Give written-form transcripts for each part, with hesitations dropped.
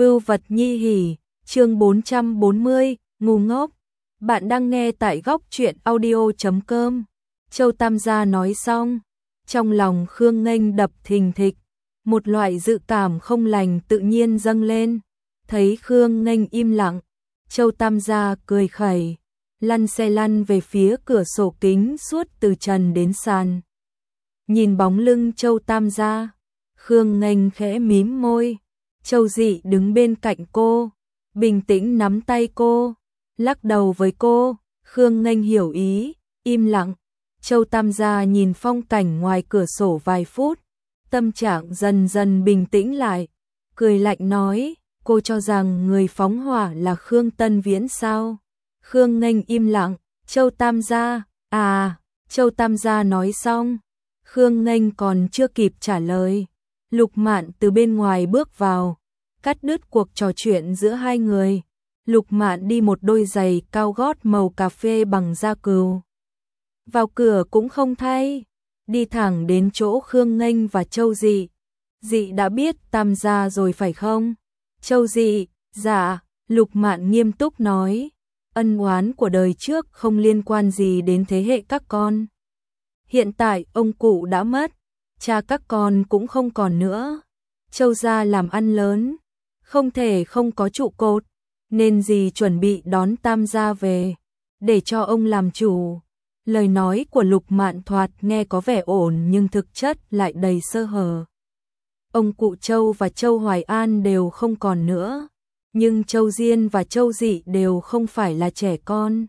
Vưu vật nhi hỉ, chương 440, ngu ngốc. Bạn đang nghe tại góc truyện audio.com. Châu Tam gia nói xong, trong lòng Khương Nghênh đập thình thịch, một loại dự cảm không lành tự nhiên dâng lên. Thấy Khương Nghênh im lặng, Châu Tam gia cười khẩy, lăn xe lăn về phía cửa sổ kính suốt từ trần đến sàn. Nhìn bóng lưng Châu Tam gia, Khương Nghênh khẽ mím môi. Châu Dị đứng bên cạnh cô, bình tĩnh nắm tay cô, lắc đầu với cô. Khương Nghênh hiểu ý, im lặng. Châu Tam gia nhìn phong cảnh ngoài cửa sổ vài phút, tâm trạng dần dần bình tĩnh lại, cười lạnh nói, cô cho rằng người phóng hỏa là Khương Tân Viễn sao? Khương Nghênh im lặng. Châu Tam gia, Châu Tam gia nói xong, Khương Nghênh còn chưa kịp trả lời, Lục Mạn từ bên ngoài bước vào, cắt đứt cuộc trò chuyện giữa hai người. Lục Mạn đi một đôi giày cao gót màu cà phê bằng da cừu, vào cửa cũng không thay, đi thẳng đến chỗ Khương Nghênh và Châu Dị. Dị đã biết Tam gia rồi phải không? Châu Dị, dạ. Lục Mạn nghiêm túc nói, ân oán của đời trước không liên quan gì đến thế hệ các con. Hiện tại ông cụ đã mất, cha các con cũng không còn nữa. Châu gia làm ăn lớn, không thể không có trụ cột, nên dì chuẩn bị đón Tam gia về, để cho ông làm chủ. Lời nói của Lục Mạn thoạt nghe có vẻ ổn nhưng thực chất lại đầy sơ hở. Ông cụ Châu và Châu Hoài An đều không còn nữa, nhưng Châu Diên và Châu Dị đều không phải là trẻ con.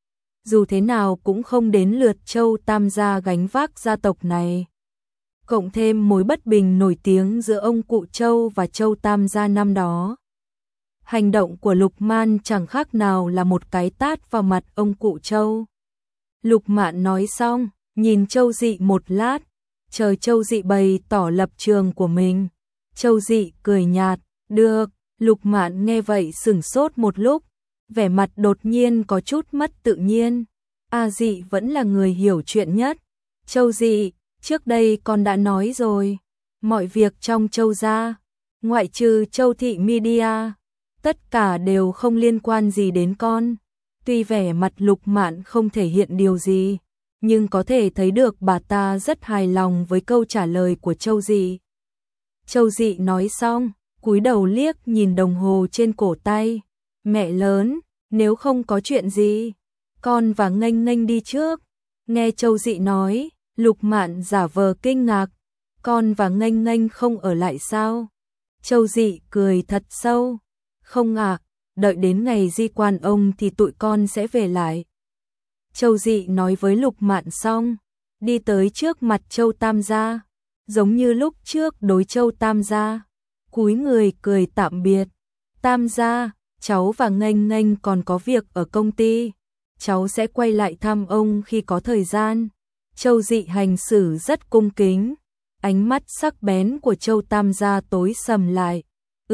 Dù thế nào cũng không đến lượt Châu Tam gia gánh vác gia tộc này. Cộng thêm mối bất bình nổi tiếng giữa ông cụ Châu và Châu Tam gia năm đó. Hành động của Lục Mạn chẳng khác nào là một cái tát vào mặt ông cụ Châu. Lục Mạn nói xong, nhìn Châu Dị một lát, chờ Châu Dị bày tỏ lập trường của mình. Châu Dị cười nhạt, được. Lục Mạn nghe vậy sửng sốt một lúc, vẻ mặt đột nhiên có chút mất tự nhiên. Dị vẫn là người hiểu chuyện nhất. Châu Dị, trước đây con đã nói rồi, mọi việc trong Châu gia, ngoại trừ Châu Thị Media, tất cả đều không liên quan gì đến con. Tuy vẻ mặt Lục Mạn không thể hiện điều gì, nhưng có thể thấy được bà ta rất hài lòng với câu trả lời của Châu Dị. Châu Dị nói xong, cúi đầu liếc nhìn đồng hồ trên cổ tay. Mẹ lớn, nếu không có chuyện gì, con và Nghênh Nghênh đi trước. Nghe Châu Dị nói, Lục Mạn giả vờ kinh ngạc. Con và Nghênh Nghênh không ở lại sao? Châu Dị cười thật sâu. Không ạ, đợi đến ngày di quan ông thì tụi con sẽ về lại. Châu Dị nói với Lục Mạn xong, đi tới trước mặt Châu Tam gia, giống như lúc trước đối Châu Tam gia, cúi người cười tạm biệt. Tam gia, cháu và Nghênh Nghênh còn có việc ở công ty, cháu sẽ quay lại thăm ông khi có thời gian. Châu Dị hành xử rất cung kính, ánh mắt sắc bén của Châu Tam gia tối sầm lại.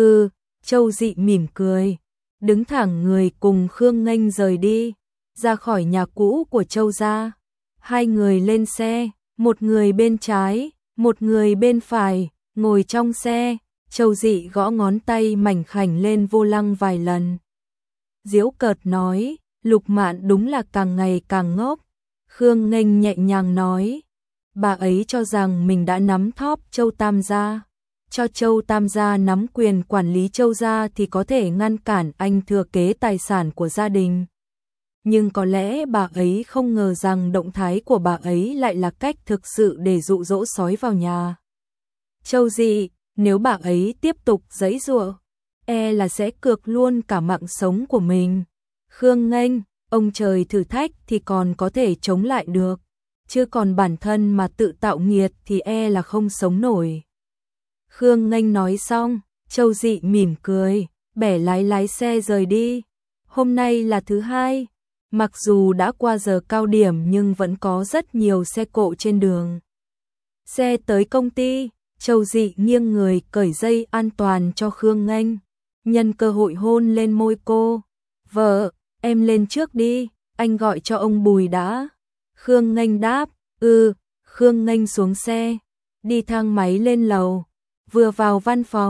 Châu Dị mỉm cười, đứng thẳng người cùng Khương Nghênh rời đi, ra khỏi nhà cũ của Châu gia. Hai người lên xe, một người bên trái, một người bên phải, ngồi trong xe. Châu Dị gõ ngón tay mảnh khảnh lên vô lăng vài lần. Giễu cợt nói, Lục Mạn đúng là càng ngày càng ngốc. Khương Nghênh nhẹ nhàng nói, bà ấy cho rằng mình đã nắm thóp Châu Tam gia, cho Châu Tam gia nắm quyền quản lý Châu gia thì có thể ngăn cản anh thừa kế tài sản của gia đình. Nhưng có lẽ bà ấy không ngờ rằng động thái của bà ấy lại là cách thực sự để dụ dỗ sói vào nhà. Châu Dị, nếu bà ấy tiếp tục giãy giụa, là sẽ cược luôn cả mạng sống của mình. Khương Nghênh, ông trời thử thách thì còn có thể chống lại được, chứ còn bản thân mà tự tạo nghiệt thì là không sống nổi. Khương Nghênh nói xong, Châu Dị mỉm cười, bẻ lái xe rời đi. Hôm nay là thứ hai, mặc dù đã qua giờ cao điểm nhưng vẫn có rất nhiều xe cộ trên đường. Xe tới công ty, Châu Dị nghiêng người cởi dây an toàn cho Khương Nghênh, nhân cơ hội hôn lên môi cô. Vợ, em lên trước đi, anh gọi cho ông Bùi đã. Khương Nghênh đáp, Khương Nghênh xuống xe, đi thang máy lên lầu. Vừa vào văn phòng,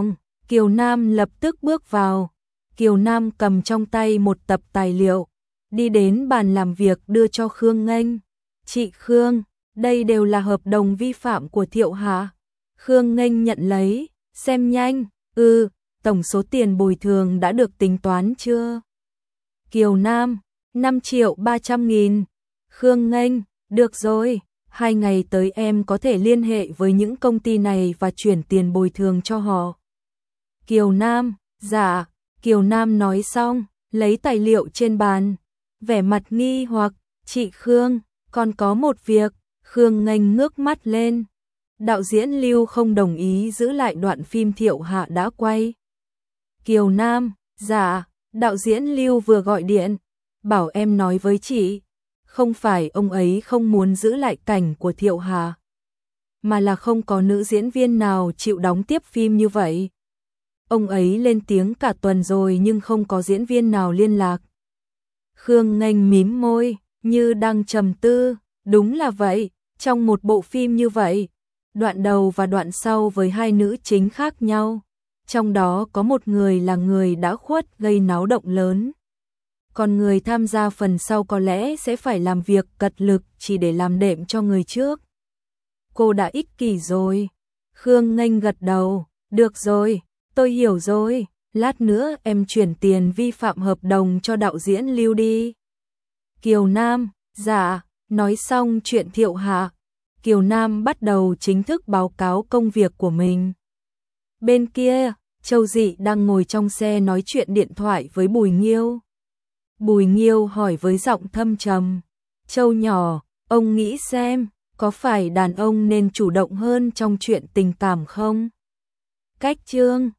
Kiều Nam lập tức bước vào. Kiều Nam cầm trong tay một tập tài liệu, đi đến bàn làm việc đưa cho Khương Nghênh. Chị Khương, đây đều là hợp đồng vi phạm của Thiệu Hà. Khương Nghênh nhận lấy, xem nhanh. Tổng số tiền bồi thường đã được tính toán chưa? Kiều Nam, 5.300.000. Khương Nghênh, được rồi, 2 ngày tới em có thể liên hệ với những công ty này và chuyển tiền bồi thường cho họ. Kiều Nam, dạ. Kiều Nam nói xong, lấy tài liệu trên bàn, vẻ mặt nghi hoặc, chị Khương, còn có một việc. Khương Nghênh ngước mắt lên. Đạo diễn Lưu không đồng ý giữ lại đoạn phim Thiệu Hà đã quay. Kiều Nam, dạ, đạo diễn Lưu vừa gọi điện, bảo em nói với chị, không phải ông ấy không muốn giữ lại cảnh của Thiệu Hà, mà là không có nữ diễn viên nào chịu đóng tiếp phim như vậy. Ông ấy lên tiếng cả tuần rồi nhưng không có diễn viên nào liên lạc. Khương Nghênh mím môi, như đang trầm tư, đúng là vậy, trong một bộ phim như vậy, đoạn đầu và đoạn sau với 2 nữ chính khác nhau, trong đó có một người là người đã khuất gây náo động lớn. Còn người tham gia phần sau có lẽ sẽ phải làm việc cật lực chỉ để làm đệm cho người trước. Cô đã ích kỷ rồi. Khương Nghênh gật đầu, được rồi, tôi hiểu rồi, lát nữa em chuyển tiền vi phạm hợp đồng cho đạo diễn Lưu đi. Kiều Nam, dạ, nói xong chuyện Thiệu Hà, Kiều Nam bắt đầu chính thức báo cáo công việc của mình. Bên kia, Châu Dị đang ngồi trong xe nói chuyện điện thoại với Bùi Nghiêu. Bùi Nghiêu hỏi với giọng thâm trầm, Châu nhỏ, ông nghĩ xem, có phải đàn ông nên chủ động hơn trong chuyện tình cảm không? Cách chương